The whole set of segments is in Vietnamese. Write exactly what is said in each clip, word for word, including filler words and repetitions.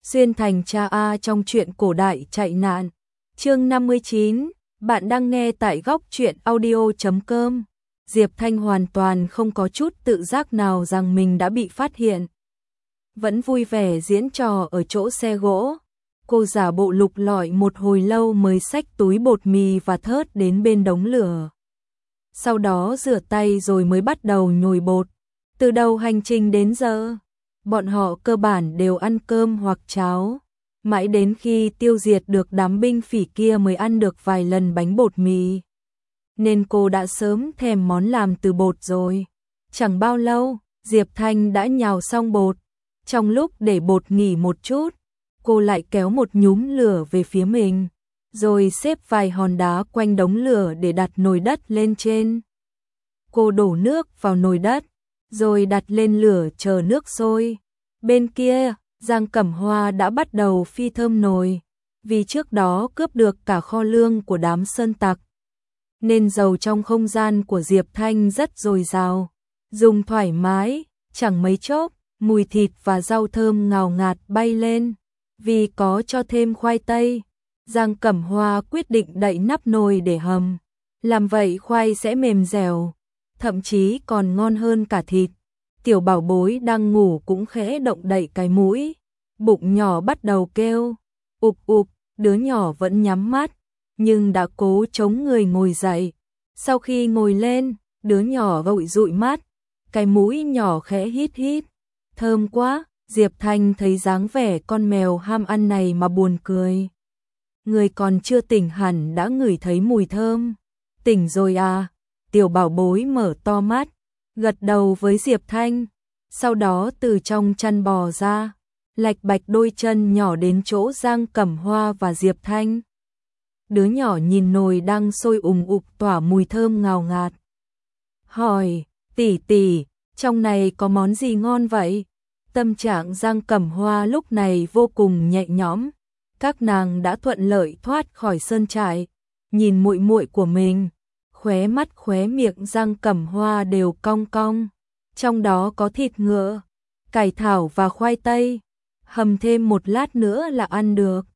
Xuyên thành cha A trong truyện cổ đại chạy nạn. Chương năm mươi chín, bạn đang nghe tại góc truyện audio chấm com. Diệp Thanh hoàn toàn không có chút tự giác nào rằng mình đã bị phát hiện. Vẫn vui vẻ diễn trò ở chỗ xe gỗ. Cô giả bộ lục lọi một hồi lâu mới xách túi bột mì và thớt đến bên đống lửa. Sau đó rửa tay rồi mới bắt đầu nhồi bột. Từ đầu hành trình đến giờ, bọn họ cơ bản đều ăn cơm hoặc cháo. Mãi đến khi tiêu diệt được đám binh phỉ kia mới ăn được vài lần bánh bột mì. Nên cô đã sớm thèm món làm từ bột rồi. Chẳng bao lâu, Diệp Thanh đã nhào xong bột. Trong lúc để bột nghỉ một chút, cô lại kéo một nhúm lửa về phía mình, rồi xếp vài hòn đá quanh đống lửa để đặt nồi đất lên trên. Cô đổ nước vào nồi đất, rồi đặt lên lửa chờ nước sôi. Bên kia, Giang Cẩm Hoa đã bắt đầu phi thơm nồi, vì trước đó cướp được cả kho lương của đám sơn tặc. Nên dầu trong không gian của Diệp Thanh rất dồi dào, dùng thoải mái, chẳng mấy chốc, mùi thịt và rau thơm ngào ngạt bay lên. Vì có cho thêm khoai tây, Giang Cẩm Hoa quyết định đậy nắp nồi để hầm. Làm vậy khoai sẽ mềm dẻo, thậm chí còn ngon hơn cả thịt. Tiểu bảo bối đang ngủ cũng khẽ động đậy cái mũi, bụng nhỏ bắt đầu kêu, ụp ụp, đứa nhỏ vẫn nhắm mắt, nhưng đã cố chống người ngồi dậy. Sau khi ngồi lên, đứa nhỏ vội dụi mắt, cái mũi nhỏ khẽ hít hít, thơm quá. Diệp Thanh thấy dáng vẻ con mèo ham ăn này mà buồn cười. Người còn chưa tỉnh hẳn đã ngửi thấy mùi thơm. Tỉnh rồi à? Tiểu bảo bối mở to mắt, gật đầu với Diệp Thanh, sau đó từ trong chăn bò ra, lạch bạch đôi chân nhỏ đến chỗ Giang Cẩm Hoa và Diệp Thanh. Đứa nhỏ nhìn nồi đang sôi ùng ục tỏa mùi thơm ngào ngạt. Hỏi, tỷ tỷ, trong này có món gì ngon vậy? Tâm trạng Giang Cẩm Hoa lúc này vô cùng nhẹ nhõm. Các nàng đã thuận lợi thoát khỏi sơn trại, nhìn muội muội của mình, khóe mắt khóe miệng Giang Cẩm Hoa đều cong cong. Trong đó có thịt ngựa, cải thảo và khoai tây, hầm thêm một lát nữa là ăn được.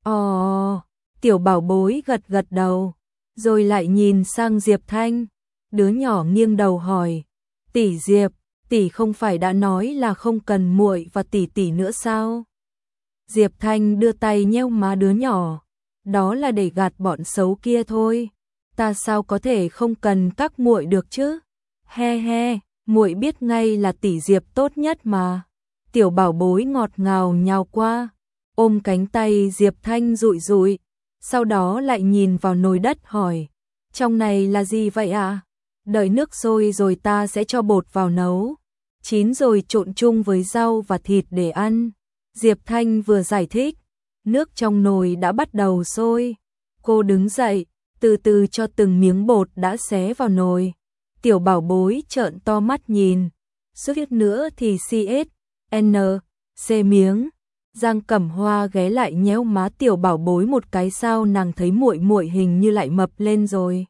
Ồ, tiểu bảo bối gật gật đầu, rồi lại nhìn sang Diệp Thanh. Đứa nhỏ nghiêng đầu hỏi, tỷ Diệp, tỷ không phải đã nói là không cần muội và tỷ tỷ nữa sao? Diệp Thanh đưa tay nheo má đứa nhỏ, đó là để gạt bọn xấu kia thôi. Ta sao có thể không cần các muội được chứ? He he, muội biết ngay là tỷ Diệp tốt nhất mà. Tiểu bảo bối ngọt ngào nhào qua, ôm cánh tay Diệp Thanh dụi dụi, sau đó lại nhìn vào nồi đất hỏi, trong này là gì vậy ạ? À? Đợi nước sôi rồi ta sẽ cho bột vào nấu, chín rồi trộn chung với rau và thịt để ăn. Diệp Thanh vừa giải thích, nước trong nồi đã bắt đầu sôi. Cô đứng dậy, từ từ cho từng miếng bột đã xé vào nồi. Tiểu bảo bối trợn to mắt nhìn, suýt nữa thì xê ét en xê miếng. Giang Cẩm Hoa ghé lại nhéo má tiểu bảo bối một cái, sao nàng thấy muội muội hình như lại mập lên rồi.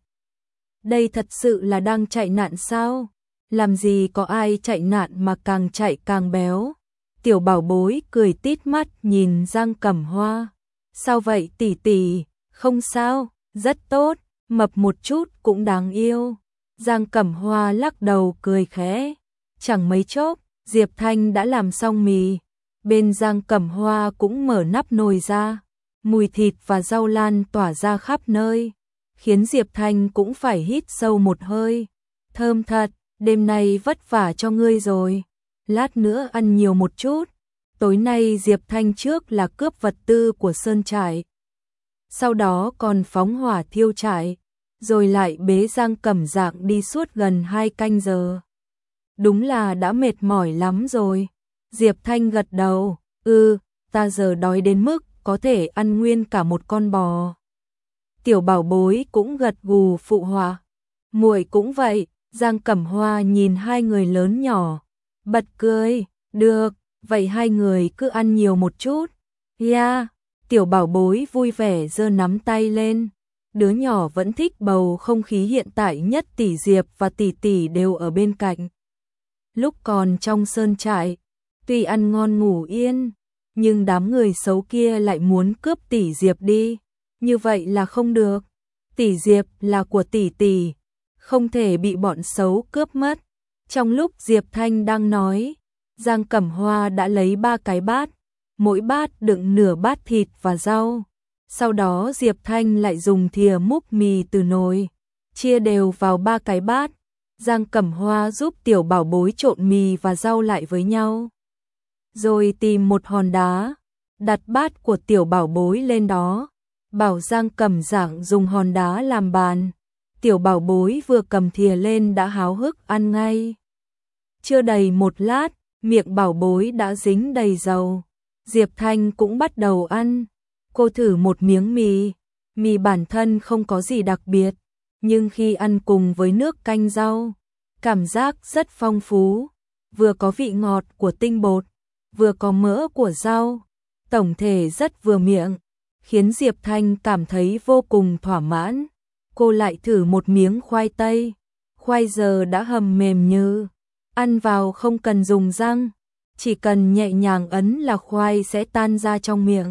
Đây thật sự là đang chạy nạn sao? Làm gì có ai chạy nạn mà càng chạy càng béo. Tiểu bảo bối cười tít mắt nhìn Giang Cẩm Hoa. Sao vậy tỷ tỷ? Không sao, rất tốt, mập một chút cũng đáng yêu. Giang Cẩm Hoa lắc đầu cười khẽ. Chẳng mấy chốc, Diệp Thanh đã làm xong mì. Bên Giang Cẩm Hoa cũng mở nắp nồi ra. Mùi thịt và rau lan tỏa ra khắp nơi, khiến Diệp Thanh cũng phải hít sâu một hơi. Thơm thật, đêm nay vất vả cho ngươi rồi. Lát nữa ăn nhiều một chút. Tối nay Diệp Thanh trước là cướp vật tư của sơn trại, sau đó còn phóng hỏa thiêu trại, rồi lại bế Giang Cẩm Dạng đi suốt gần hai canh giờ. Đúng là đã mệt mỏi lắm rồi. Diệp Thanh gật đầu, ừ, ta giờ đói đến mức có thể ăn nguyên cả một con bò. Tiểu bảo bối cũng gật gù phụ họa, muội cũng vậy. Giang Cẩm Hoa nhìn hai người lớn nhỏ, bật cười, được, vậy hai người cứ ăn nhiều một chút. Yeah, tiểu bảo bối vui vẻ giơ nắm tay lên. Đứa nhỏ vẫn thích bầu không khí hiện tại nhất, tỷ Diệp và tỷ tỷ đều ở bên cạnh. Lúc còn trong sơn trại, tuy ăn ngon ngủ yên, nhưng đám người xấu kia lại muốn cướp tỷ Diệp đi, như vậy là không được. Tỷ Diệp là của tỷ tỷ, không thể bị bọn xấu cướp mất. Trong lúc Diệp Thanh đang nói, Giang Cẩm Hoa đã lấy ba cái bát, mỗi bát đựng nửa bát thịt và rau. Sau đó Diệp Thanh lại dùng thìa múc mì từ nồi, chia đều vào ba cái bát. Giang Cẩm Hoa giúp tiểu bảo bối trộn mì và rau lại với nhau. Rồi tìm một hòn đá, đặt bát của tiểu bảo bối lên đó, bảo Giang Cẩm Giảng dùng hòn đá làm bàn. Tiểu bảo bối vừa cầm thìa lên đã háo hức ăn ngay. Chưa đầy một lát, miệng bảo bối đã dính đầy dầu. Diệp Thanh cũng bắt đầu ăn. Cô thử một miếng mì, mì bản thân không có gì đặc biệt, nhưng khi ăn cùng với nước canh rau, cảm giác rất phong phú, vừa có vị ngọt của tinh bột, vừa có mỡ của rau, tổng thể rất vừa miệng, khiến Diệp Thanh cảm thấy vô cùng thỏa mãn. Cô lại thử một miếng khoai tây, khoai giờ đã hầm mềm như, ăn vào không cần dùng răng, chỉ cần nhẹ nhàng ấn là khoai sẽ tan ra trong miệng.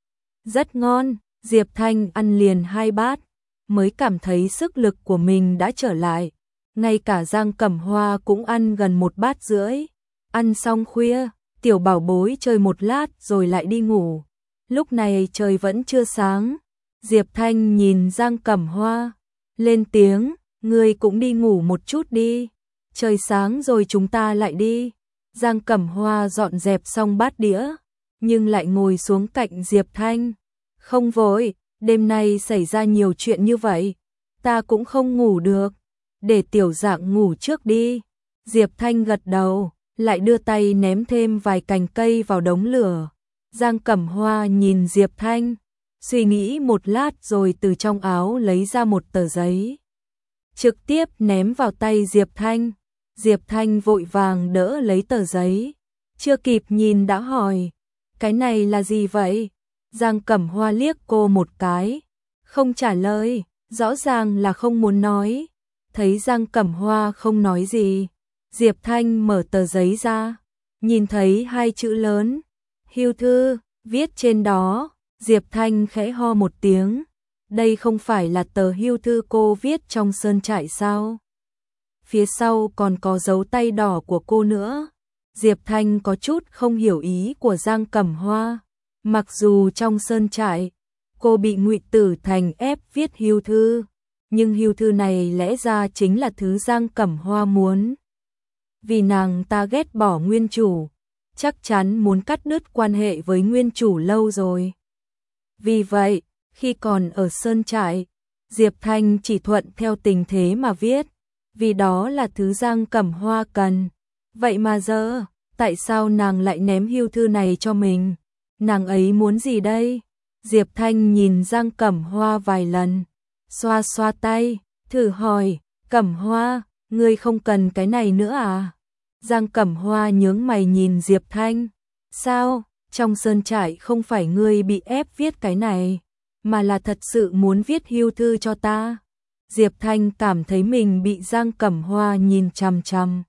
Rất ngon, Diệp Thanh ăn liền hai bát, mới cảm thấy sức lực của mình đã trở lại. Ngay cả Giang Cẩm Hoa cũng ăn gần một bát rưỡi. Ăn xong khuya, tiểu bảo bối chơi một lát rồi lại đi ngủ. Lúc này trời vẫn chưa sáng. Diệp Thanh nhìn Giang Cẩm Hoa, lên tiếng, ngươi cũng đi ngủ một chút đi. Trời sáng rồi chúng ta lại đi. Giang Cẩm Hoa dọn dẹp xong bát đĩa, nhưng lại ngồi xuống cạnh Diệp Thanh. Không vội, đêm nay xảy ra nhiều chuyện như vậy, ta cũng không ngủ được, để tiểu dạng ngủ trước đi. Diệp Thanh gật đầu, lại đưa tay ném thêm vài cành cây vào đống lửa. Giang Cẩm Hoa nhìn Diệp Thanh, suy nghĩ một lát rồi từ trong áo lấy ra một tờ giấy, trực tiếp ném vào tay Diệp Thanh. Diệp Thanh vội vàng đỡ lấy tờ giấy, chưa kịp nhìn đã hỏi, cái này là gì vậy? Giang Cẩm Hoa liếc cô một cái, không trả lời, rõ ràng là không muốn nói. Thấy Giang Cẩm Hoa không nói gì, Diệp Thanh mở tờ giấy ra, nhìn thấy hai chữ lớn, hưu thư, viết trên đó. Diệp Thanh khẽ ho một tiếng, đây không phải là tờ hưu thư cô viết trong sơn trại sao? Phía sau còn có dấu tay đỏ của cô nữa. Diệp Thanh có chút không hiểu ý của Giang Cẩm Hoa. Mặc dù trong sơn trại, cô bị Ngụy Tử Thành ép viết hưu thư, nhưng hưu thư này lẽ ra chính là thứ Giang Cẩm Hoa muốn. Vì nàng ta ghét bỏ nguyên chủ, chắc chắn muốn cắt đứt quan hệ với nguyên chủ lâu rồi. Vì vậy, khi còn ở sơn trại, Diệp Thanh chỉ thuận theo tình thế mà viết, vì đó là thứ Giang Cẩm Hoa cần. Vậy mà giờ, tại sao nàng lại ném hưu thư này cho mình? Nàng ấy muốn gì đây? Diệp Thanh nhìn Giang Cẩm Hoa vài lần, xoa xoa tay, thử hỏi, Cẩm Hoa, ngươi không cần cái này nữa à? Giang Cẩm Hoa nhướng mày nhìn Diệp Thanh, sao, trong sơn trại không phải ngươi bị ép viết cái này, mà là thật sự muốn viết hưu thư cho ta. Diệp Thanh cảm thấy mình bị Giang Cẩm Hoa nhìn chằm chằm,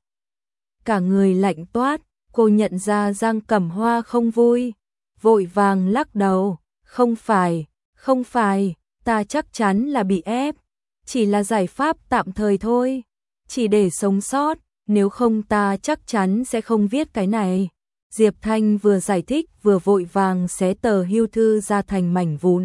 cả người lạnh toát. Cô nhận ra Giang Cẩm Hoa không vui, vội vàng lắc đầu, không phải, không phải, ta chắc chắn là bị ép, chỉ là giải pháp tạm thời thôi, chỉ để sống sót, nếu không ta chắc chắn sẽ không viết cái này. Diệp Thanh vừa giải thích vừa vội vàng xé tờ hưu thư ra thành mảnh vụn,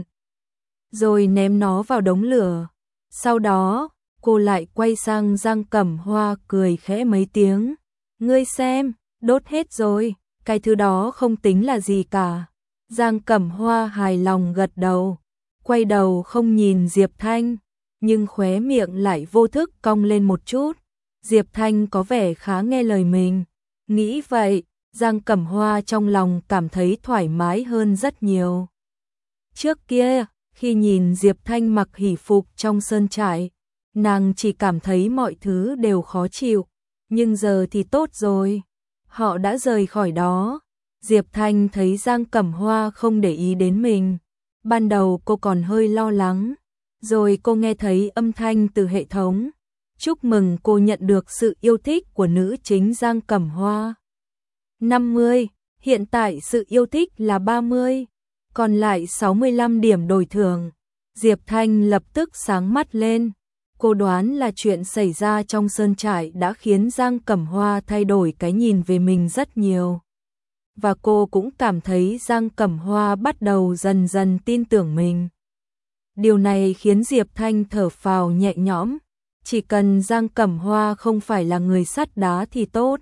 rồi ném nó vào đống lửa. Sau đó, cô lại quay sang Giang Cẩm Hoa cười khẽ mấy tiếng, ngươi xem, đốt hết rồi, cái thứ đó không tính là gì cả. Giang Cẩm Hoa hài lòng gật đầu, quay đầu không nhìn Diệp Thanh, nhưng khóe miệng lại vô thức cong lên một chút. Diệp Thanh có vẻ khá nghe lời mình. Nghĩ vậy, Giang Cẩm Hoa trong lòng cảm thấy thoải mái hơn rất nhiều. Trước kia, khi nhìn Diệp Thanh mặc hỷ phục trong sơn trại, nàng chỉ cảm thấy mọi thứ đều khó chịu, nhưng giờ thì tốt rồi. Họ đã rời khỏi đó. Diệp Thanh thấy Giang Cẩm Hoa không để ý đến mình. Ban đầu cô còn hơi lo lắng, rồi cô nghe thấy âm thanh từ hệ thống. Chúc mừng cô nhận được sự yêu thích của nữ chính Giang Cẩm Hoa. năm mươi. Hiện tại sự yêu thích là ba mươi, còn lại sáu mươi lăm điểm đổi thưởng. Diệp Thanh lập tức sáng mắt lên. Cô đoán là chuyện xảy ra trong sơn trại đã khiến Giang Cẩm Hoa thay đổi cái nhìn về mình rất nhiều. Và cô cũng cảm thấy Giang Cẩm Hoa bắt đầu dần dần tin tưởng mình. Điều này khiến Diệp Thanh thở phào nhẹ nhõm. Chỉ cần Giang Cẩm Hoa không phải là người sắt đá thì tốt.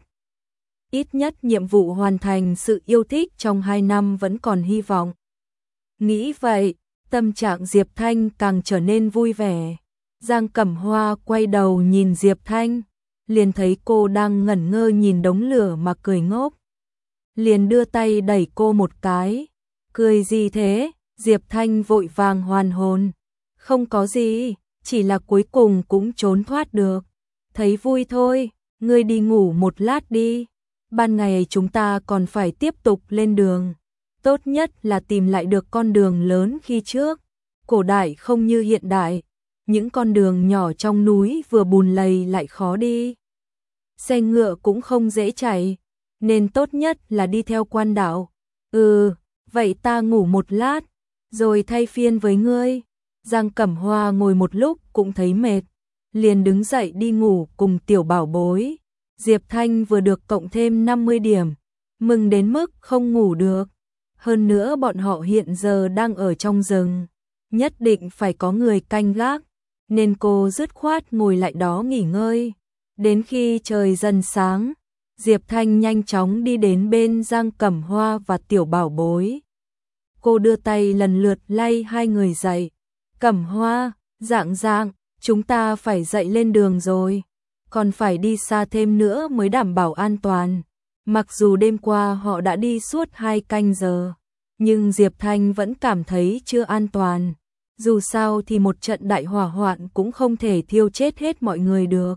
Ít nhất nhiệm vụ hoàn thành sự yêu thích trong hai năm vẫn còn hy vọng. Nghĩ vậy, tâm trạng Diệp Thanh càng trở nên vui vẻ. Giang Cẩm Hoa quay đầu nhìn Diệp Thanh, liền thấy cô đang ngẩn ngơ nhìn đống lửa mà cười ngốc. Liền đưa tay đẩy cô một cái. Cười gì thế? Diệp Thanh vội vàng hoàn hồn. Không có gì, chỉ là cuối cùng cũng trốn thoát được. Thấy vui thôi, ngươi đi ngủ một lát đi. Ban ngày chúng ta còn phải tiếp tục lên đường. Tốt nhất là tìm lại được con đường lớn khi trước. Cổ đại không như hiện đại. Những con đường nhỏ trong núi vừa bùn lầy lại khó đi. Xe ngựa cũng không dễ chạy. Nên tốt nhất là đi theo quan đạo. Ừ, vậy ta ngủ một lát, rồi thay phiên với ngươi. Giang Cẩm Hoa ngồi một lúc cũng thấy mệt. Liền đứng dậy đi ngủ cùng tiểu bảo bối. Diệp Thanh vừa được cộng thêm năm mươi điểm. Mừng đến mức không ngủ được. Hơn nữa bọn họ hiện giờ đang ở trong rừng. Nhất định phải có người canh gác. Nên cô dứt khoát ngồi lại đó nghỉ ngơi. Đến khi trời dần sáng, Diệp Thanh nhanh chóng đi đến bên Giang Cẩm Hoa và tiểu bảo bối. Cô đưa tay lần lượt lay hai người dậy. Cẩm Hoa, Dạng Dạng, chúng ta phải dậy lên đường rồi. Còn phải đi xa thêm nữa mới đảm bảo an toàn. Mặc dù đêm qua họ đã đi suốt hai canh giờ, nhưng Diệp Thanh vẫn cảm thấy chưa an toàn. Dù sao thì một trận đại hỏa hoạn cũng không thể thiêu chết hết mọi người được.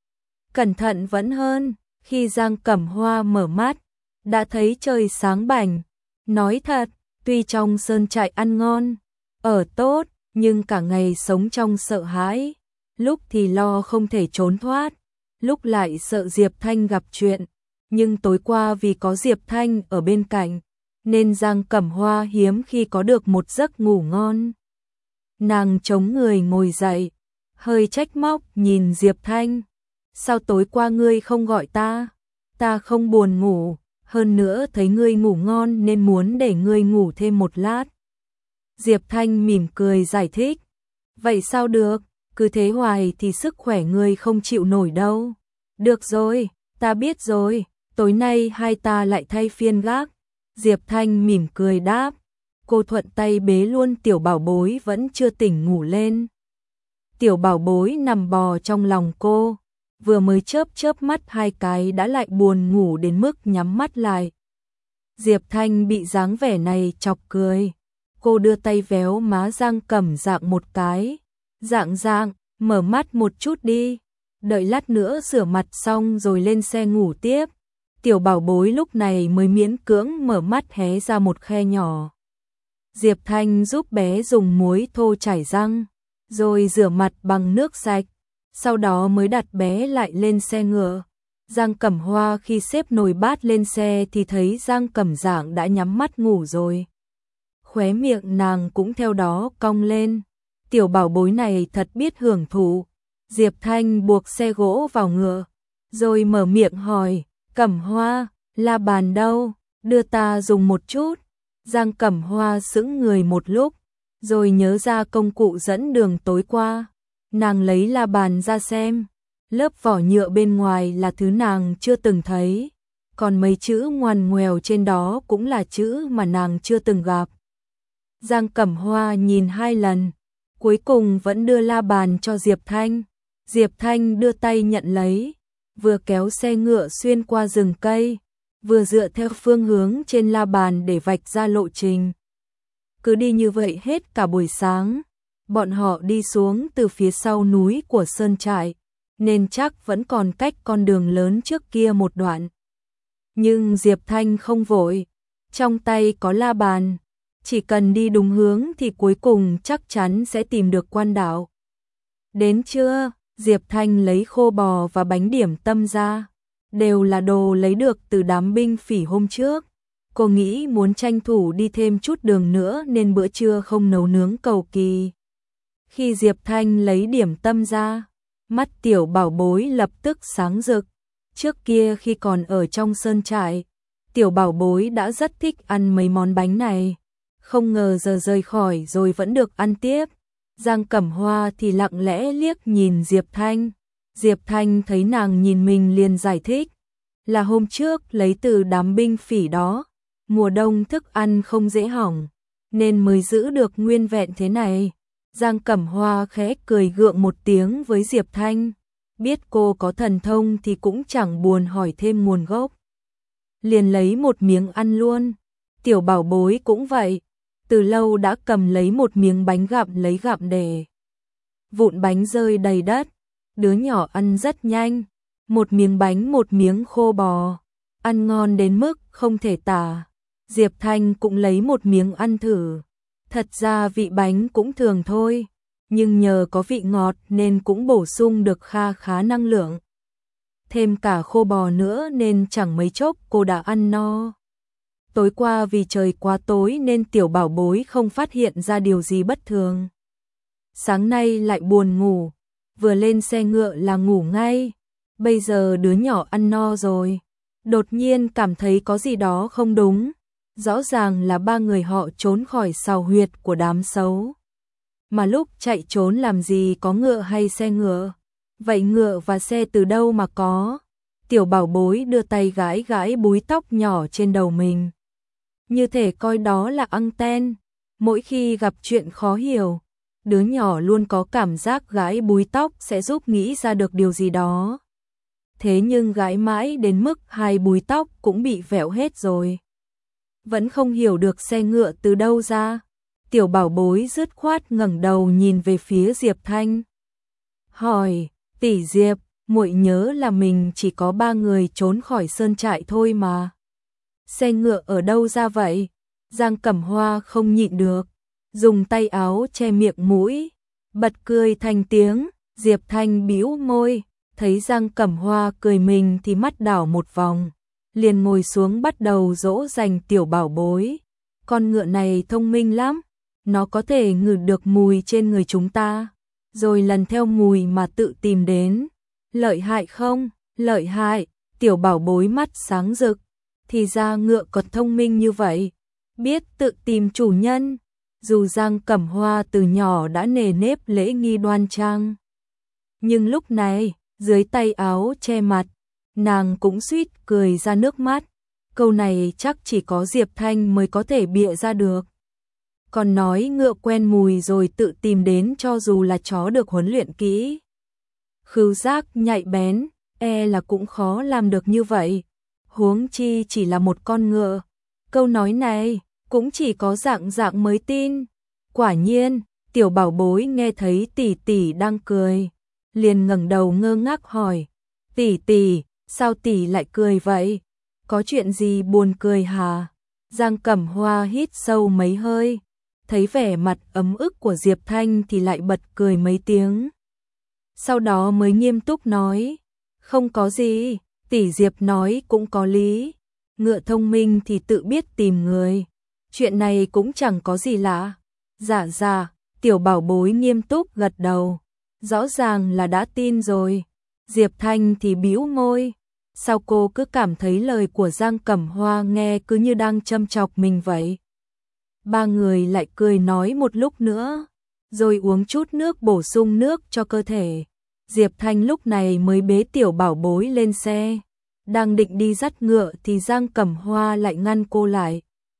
Cẩn thận vẫn hơn. Khi Giang Cẩm Hoa mở mắt, đã thấy trời sáng bảnh. Nói thật, tuy trong sơn trại ăn ngon, ở tốt, nhưng cả ngày sống trong sợ hãi. Lúc thì lo không thể trốn thoát, lúc lại sợ Diệp Thanh gặp chuyện. Nhưng tối qua vì có Diệp Thanh ở bên cạnh, nên Giang Cẩm Hoa hiếm khi có được một giấc ngủ ngon. Nàng chống người ngồi dậy, hơi trách móc nhìn Diệp Thanh. Sao tối qua ngươi không gọi ta? Ta không buồn ngủ, hơn nữa thấy ngươi ngủ ngon nên muốn để ngươi ngủ thêm một lát. Diệp Thanh mỉm cười giải thích. Vậy sao được, cứ thế hoài thì sức khỏe ngươi không chịu nổi đâu. Được rồi, ta biết rồi, tối nay hai ta lại thay phiên gác. Diệp Thanh mỉm cười đáp. Cô thuận tay bế luôn tiểu bảo bối vẫn chưa tỉnh ngủ lên. Tiểu bảo bối nằm bò trong lòng cô, vừa mới chớp chớp mắt hai cái đã lại buồn ngủ đến mức nhắm mắt lại. Diệp Thanh bị dáng vẻ này chọc cười. Cô đưa tay véo má Giang Cẩm Dạng một cái. Dạng Dạng, mở mắt một chút đi. Đợi lát nữa rửa mặt xong rồi lên xe ngủ tiếp. Tiểu bảo bối lúc này mới miễn cưỡng mở mắt hé ra một khe nhỏ. Diệp Thanh giúp bé dùng muối thô chải răng, rồi rửa mặt bằng nước sạch. Sau đó mới đặt bé lại lên xe ngựa. Giang Cẩm Hoa khi xếp nồi bát lên xe thì thấy Giang Cẩm Dạng đã nhắm mắt ngủ rồi. Khóe miệng nàng cũng theo đó cong lên. Tiểu bảo bối này thật biết hưởng thụ. Diệp Thanh buộc xe gỗ vào ngựa, rồi mở miệng hỏi, Cẩm Hoa, la bàn đâu, đưa ta dùng một chút. Giang Cẩm Hoa sững người một lúc, rồi nhớ ra công cụ dẫn đường tối qua. Nàng lấy la bàn ra xem, lớp vỏ nhựa bên ngoài là thứ nàng chưa từng thấy, còn mấy chữ ngoằn ngoèo trên đó cũng là chữ mà nàng chưa từng gặp. Giang Cẩm Hoa nhìn hai lần, cuối cùng vẫn đưa la bàn cho Diệp Thanh. Diệp Thanh đưa tay nhận lấy, vừa kéo xe ngựa xuyên qua rừng cây, vừa dựa theo phương hướng trên la bàn để vạch ra lộ trình. Cứ đi như vậy hết cả buổi sáng. Bọn họ đi xuống từ phía sau núi của sơn trại, nên chắc vẫn còn cách con đường lớn trước kia một đoạn. Nhưng Diệp Thanh không vội, trong tay có la bàn, chỉ cần đi đúng hướng thì cuối cùng chắc chắn sẽ tìm được quan đạo. Đến trưa, Diệp Thanh lấy khô bò và bánh điểm tâm ra, đều là đồ lấy được từ đám binh phỉ hôm trước. Cô nghĩ muốn tranh thủ đi thêm chút đường nữa nên bữa trưa không nấu nướng cầu kỳ. Khi Diệp Thanh lấy điểm tâm ra, mắt tiểu bảo bối lập tức sáng rực. Trước kia khi còn ở trong sơn trại, tiểu bảo bối đã rất thích ăn mấy món bánh này. Không ngờ giờ rời khỏi rồi vẫn được ăn tiếp. Giang Cẩm Hoa thì lặng lẽ liếc nhìn Diệp Thanh. Diệp Thanh thấy nàng nhìn mình liền giải thích. Là hôm trước lấy từ đám binh phỉ đó. Mùa đông thức ăn không dễ hỏng, nên mới giữ được nguyên vẹn thế này. Giang Cẩm Hoa khẽ cười gượng một tiếng với Diệp Thanh. Biết cô có thần thông thì cũng chẳng buồn hỏi thêm nguồn gốc. Liền lấy một miếng ăn luôn. Tiểu bảo bối cũng vậy. Từ lâu đã cầm lấy một miếng bánh gặm lấy gặm để. Vụn bánh rơi đầy đất. Đứa nhỏ ăn rất nhanh. Một miếng bánh một miếng khô bò. Ăn ngon đến mức không thể tả. Diệp Thanh cũng lấy một miếng ăn thử. Thật ra vị bánh cũng thường thôi. Nhưng nhờ có vị ngọt nên cũng bổ sung được kha khá năng lượng. Thêm cả khô bò nữa nên chẳng mấy chốc cô đã ăn no. Tối qua vì trời quá tối nên tiểu bảo bối không phát hiện ra điều gì bất thường. Sáng nay lại buồn ngủ, vừa lên xe ngựa là ngủ ngay. Bây giờ đứa nhỏ ăn no rồi, đột nhiên cảm thấy có gì đó không đúng. Rõ ràng là ba người họ trốn khỏi sào huyệt của đám xấu. Mà lúc chạy trốn làm gì có ngựa hay xe ngựa? Vậy ngựa và xe từ đâu mà có? Tiểu bảo bối đưa tay gãi gãi búi tóc nhỏ trên đầu mình. Như thể coi đó là anten. Mỗi khi gặp chuyện khó hiểu, đứa nhỏ luôn có cảm giác gãi búi tóc sẽ giúp nghĩ ra được điều gì đó. Thế nhưng gãi mãi đến mức hai búi tóc cũng bị vẹo hết rồi. Vẫn không hiểu được xe ngựa từ đâu ra. Tiểu bảo bối dứt khoát ngẩng đầu nhìn về phía Diệp Thanh. Hỏi, tỷ Diệp, muội nhớ là mình chỉ có ba người trốn khỏi sơn trại thôi mà. Xe ngựa ở đâu ra vậy? Giang Cẩm Hoa không nhịn được, dùng tay áo che miệng mũi, bật cười thành tiếng. Diệp Thanh bĩu môi, thấy Giang Cẩm Hoa cười mình thì mắt đảo một vòng, liền ngồi xuống bắt đầu dỗ dành tiểu bảo bối. Con ngựa này thông minh lắm, nó có thể ngửi được mùi trên người chúng ta, rồi lần theo mùi mà tự tìm đến. Lợi hại không? Lợi hại. Tiểu bảo bối mắt sáng rực. Thì ra ngựa còn thông minh như vậy, biết tự tìm chủ nhân. Dù Giang Cẩm Hoa từ nhỏ đã nề nếp lễ nghi đoan trang, nhưng lúc này, dưới tay áo che mặt, nàng cũng suýt cười ra nước mắt. Câu này chắc chỉ có Diệp Thanh mới có thể bịa ra được. Còn nói ngựa quen mùi rồi tự tìm đến, cho dù là chó được huấn luyện kỹ, khứu giác nhạy bén, e là cũng khó làm được như vậy. Huống chi chỉ là một con ngựa. Câu nói này cũng chỉ có dạng dạng mới tin. Quả nhiên, tiểu bảo bối nghe thấy tỷ tỷ đang cười, liền ngẩng đầu ngơ ngác hỏi, tỷ tỷ, sao tỷ lại cười vậy? Có chuyện gì buồn cười hả? Giang Cẩm Hoa hít sâu mấy hơi, thấy vẻ mặt ấm ức của Diệp Thanh thì lại bật cười mấy tiếng. Sau đó mới nghiêm túc nói, không có gì, tỷ Diệp nói cũng có lý. Ngựa thông minh thì tự biết tìm người, chuyện này cũng chẳng có gì lạ. Dạ dạ, tiểu bảo bối nghiêm túc gật đầu, rõ ràng là đã tin rồi. Diệp Thanh thì bĩu môi, sao cô cứ cảm thấy lời của Giang Cẩm Hoa nghe cứ như đang châm chọc mình vậy? Ba người lại cười nói một lúc nữa, rồi uống chút nước bổ sung nước cho cơ thể. Diệp Thanh lúc này mới bế tiểu bảo bối lên xe, đang định đi dắt ngựa thì Giang Cẩm Hoa lại ngăn cô lại.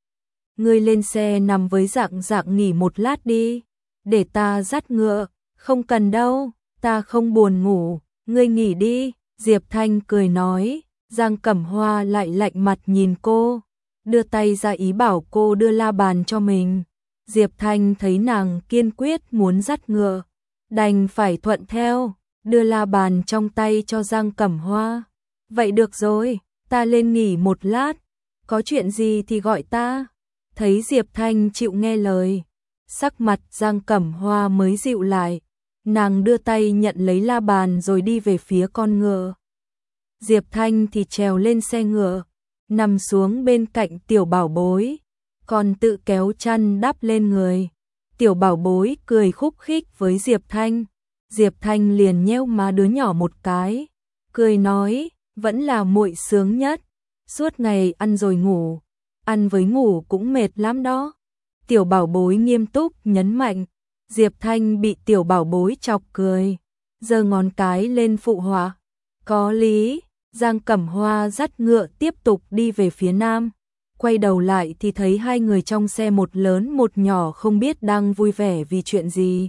Ngươi lên xe nằm với Dạng Dạng nghỉ một lát đi, để ta dắt ngựa. Không cần đâu, ta không buồn ngủ, ngươi nghỉ đi. Diệp Thanh cười nói. Giang Cẩm Hoa lại lạnh mặt nhìn cô, đưa tay ra ý bảo cô đưa la bàn cho mình. Diệp Thanh thấy nàng kiên quyết muốn dắt ngựa, đành phải thuận theo, đưa la bàn trong tay cho Giang Cẩm Hoa. Vậy được rồi, ta lên nghỉ một lát, có chuyện gì thì gọi ta. Thấy Diệp Thanh chịu nghe lời, sắc mặt Giang Cẩm Hoa mới dịu lại, nàng đưa tay nhận lấy la bàn rồi đi về phía con ngựa. Diệp Thanh thì trèo lên xe ngựa, nằm xuống bên cạnh tiểu bảo bối, còn tự kéo chăn đắp lên người. Tiểu bảo bối cười khúc khích với Diệp Thanh. Diệp Thanh liền nheo má đứa nhỏ một cái, cười nói, vẫn là muội sướng nhất, suốt ngày ăn rồi ngủ, ăn với ngủ cũng mệt lắm đó. Tiểu bảo bối nghiêm túc nhấn mạnh. Diệp Thanh bị tiểu bảo bối chọc cười, giơ ngón cái lên phụ họa. Có lý. Giang Cẩm Hoa dắt ngựa tiếp tục đi về phía nam. Quay đầu lại thì thấy hai người trong xe một lớn một nhỏ không biết đang vui vẻ vì chuyện gì.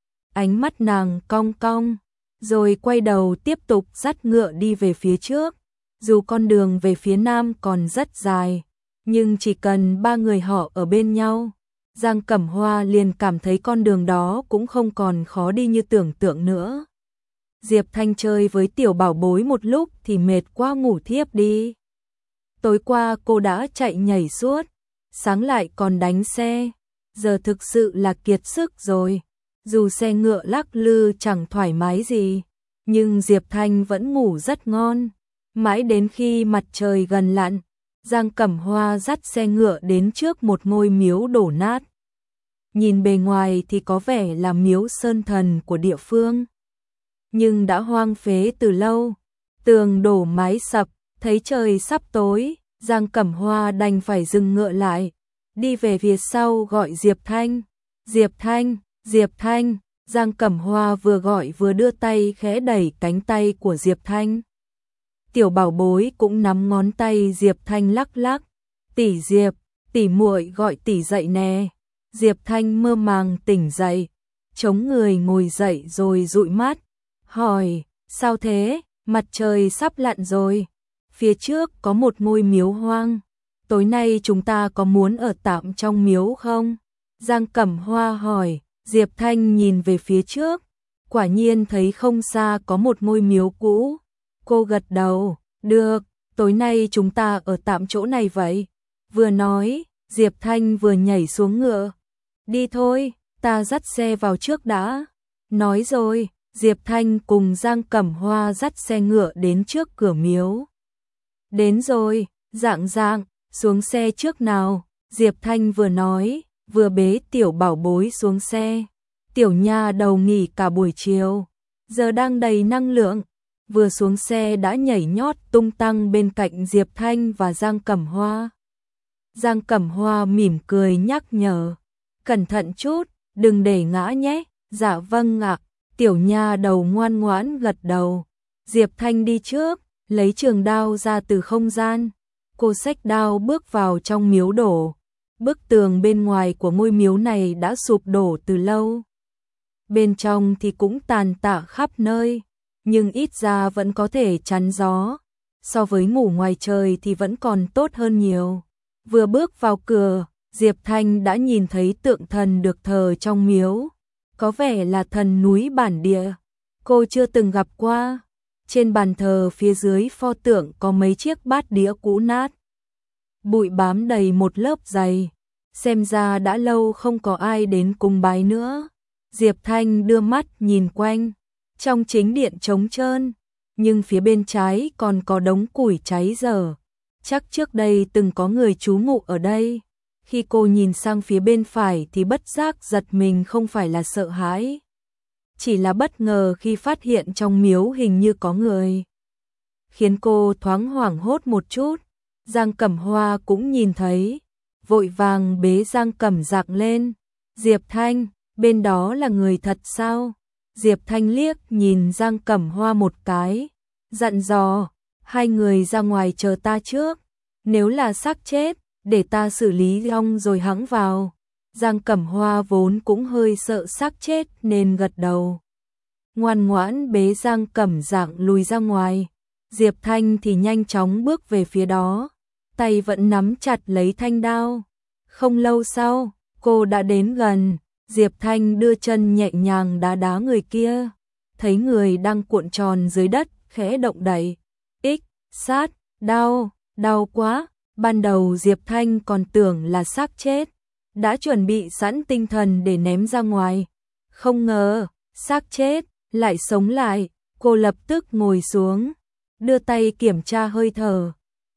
Ánh mắt nàng cong cong, rồi quay đầu tiếp tục dắt ngựa đi về phía trước. Dù con đường về phía nam còn rất dài, nhưng chỉ cần ba người họ ở bên nhau, Giang Cẩm Hoa liền cảm thấy con đường đó cũng không còn khó đi như tưởng tượng nữa. Diệp Thanh chơi với tiểu bảo bối một lúc thì mệt quá ngủ thiếp đi. Tối qua cô đã chạy nhảy suốt, sáng lại còn đánh xe, giờ thực sự là kiệt sức rồi. Dù xe ngựa lắc lư chẳng thoải mái gì, nhưng Diệp Thanh vẫn ngủ rất ngon. Mãi đến khi mặt trời gần lặn, Giang Cẩm Hoa dắt xe ngựa đến trước một ngôi miếu đổ nát. Nhìn bề ngoài thì có vẻ là miếu sơn thần của địa phương, nhưng đã hoang phế từ lâu, tường đổ mái sập. Thấy trời sắp tối, Giang Cẩm Hoa đành phải dừng ngựa lại, đi về phía sau gọi Diệp Thanh. Diệp Thanh, Diệp Thanh. Giang Cẩm Hoa vừa gọi vừa đưa tay khẽ đẩy cánh tay của Diệp Thanh. Tiểu bảo bối cũng nắm ngón tay Diệp Thanh lắc lắc. Tỷ Diệp, tỷ muội gọi tỷ dậy nè. Diệp Thanh mơ màng tỉnh dậy, chống người ngồi dậy rồi dụi mắt, hỏi, sao thế, mặt trời sắp lặn rồi. Phía trước có một ngôi miếu hoang, tối nay chúng ta có muốn ở tạm trong miếu không? Giang Cẩm Hoa hỏi. Diệp Thanh nhìn về phía trước, quả nhiên thấy không xa có một ngôi miếu cũ. Cô gật đầu, được, tối nay chúng ta ở tạm chỗ này vậy. Vừa nói, Diệp Thanh vừa nhảy xuống ngựa. Đi thôi, ta dắt xe vào trước đã. Nói rồi, Diệp Thanh cùng Giang Cẩm Hoa dắt xe ngựa đến trước cửa miếu. Đến rồi, Dạng Dạng, xuống xe trước nào. Diệp Thanh vừa nói, vừa bế tiểu bảo bối xuống xe. Tiểu nha đầu nghỉ cả buổi chiều, giờ đang đầy năng lượng, vừa xuống xe đã nhảy nhót tung tăng bên cạnh Diệp Thanh và Giang Cẩm Hoa. Giang Cẩm Hoa mỉm cười nhắc nhở, cẩn thận chút, đừng để ngã nhé. Dạ vâng ạ. Tiểu nha đầu ngoan ngoãn gật đầu. Diệp Thanh đi trước, lấy trường đao ra từ không gian. Cô xách đao bước vào trong miếu đổ. Bức tường bên ngoài của ngôi miếu này đã sụp đổ từ lâu. Bên trong thì cũng tàn tạ khắp nơi, nhưng ít ra vẫn có thể chắn gió. So với ngủ ngoài trời thì vẫn còn tốt hơn nhiều. Vừa bước vào cửa, Diệp Thanh đã nhìn thấy tượng thần được thờ trong miếu. Có vẻ là thần núi bản địa. Cô chưa từng gặp qua. Trên bàn thờ phía dưới pho tượng có mấy chiếc bát đĩa cũ nát. Bụi bám đầy một lớp dày. Xem ra đã lâu không có ai đến cung bái nữa. Diệp Thanh đưa mắt nhìn quanh. Trong chính điện trống trơn, nhưng phía bên trái còn có đống củi cháy dở. Chắc trước đây từng có người trú ngụ ở đây. Khi cô nhìn sang phía bên phải thì bất giác giật mình, không phải là sợ hãi, chỉ là bất ngờ khi phát hiện trong miếu hình như có người, khiến cô thoáng hoảng hốt một chút. Giang Cẩm Hoa cũng nhìn thấy, vội vàng bế Giang Cẩm Dạng lên. Diệp Thanh, bên đó là người thật sao? Diệp Thanh liếc nhìn Giang Cẩm Hoa một cái, dặn dò, hai người ra ngoài chờ ta trước, nếu là xác chết, để ta xử lý xong rồi hẵng vào. Giang Cẩm Hoa vốn cũng hơi sợ xác chết nên gật đầu, ngoan ngoãn bế Giang Cẩm Dạng lùi ra ngoài. Diệp Thanh thì nhanh chóng bước về phía đó, tay vẫn nắm chặt lấy thanh đao. Không lâu sau, cô đã đến gần. Diệp Thanh đưa chân nhẹ nhàng đá đá người kia, thấy người đang cuộn tròn dưới đất, khẽ động đậy. Ích, sát, đau, đau quá. Ban đầu Diệp Thanh còn tưởng là xác chết, đã chuẩn bị sẵn tinh thần để ném ra ngoài. Không ngờ, xác chết lại sống lại. Cô lập tức ngồi xuống, đưa tay kiểm tra hơi thở.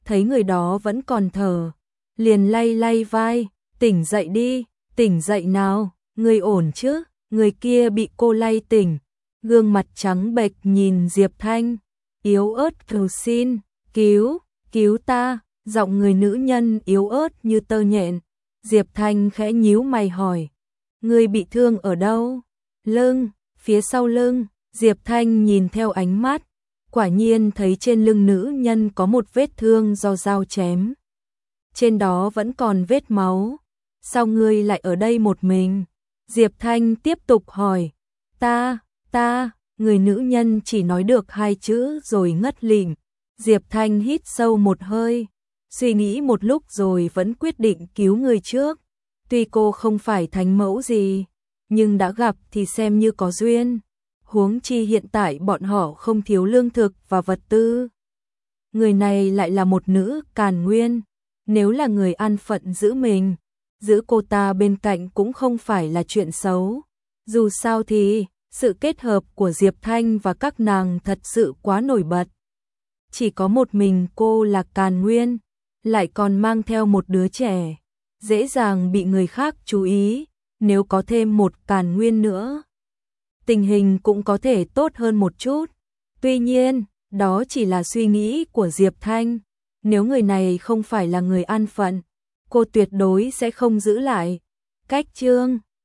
thấy người đó vẫn còn thở, liền lay lay vai, tỉnh dậy đi, tỉnh dậy nào, người ổn chứ, người kia bị cô lay tỉnh, gương mặt trắng bệch nhìn Diệp Thanh, yếu ớt cầu xin, cứu, cứu ta, giọng người nữ nhân yếu ớt như tơ nhện. Diệp Thanh khẽ nhíu mày hỏi, người bị thương ở đâu? Lưng, phía sau lưng. Diệp Thanh nhìn theo ánh mắt, quả nhiên thấy trên lưng nữ nhân có một vết thương do dao chém. Trên đó vẫn còn vết máu. Sao ngươi lại ở đây một mình? Diệp Thanh tiếp tục hỏi. Ta, ta, người nữ nhân chỉ nói được hai chữ rồi ngất lịm. Diệp Thanh hít sâu một hơi, suy nghĩ một lúc rồi vẫn quyết định cứu người trước. Tuy cô không phải thánh mẫu gì, nhưng đã gặp thì xem như có duyên. Huống chi hiện tại bọn họ không thiếu lương thực và vật tư. Người này lại là một nữ càn nguyên, nếu là người an phận giữ mình, giữ cô ta bên cạnh cũng không phải là chuyện xấu. Dù sao thì, sự kết hợp của Diệp Thanh và các nàng thật sự quá nổi bật. Chỉ có một mình cô là càn nguyên, lại còn mang theo một đứa trẻ, dễ dàng bị người khác chú ý, nếu có thêm một càn nguyên nữa, tình hình cũng có thể tốt hơn một chút. Tuy nhiên, đó chỉ là suy nghĩ của Diệp Thanh, nếu người này không phải là người an phận, cô tuyệt đối sẽ không giữ lại. Cách chương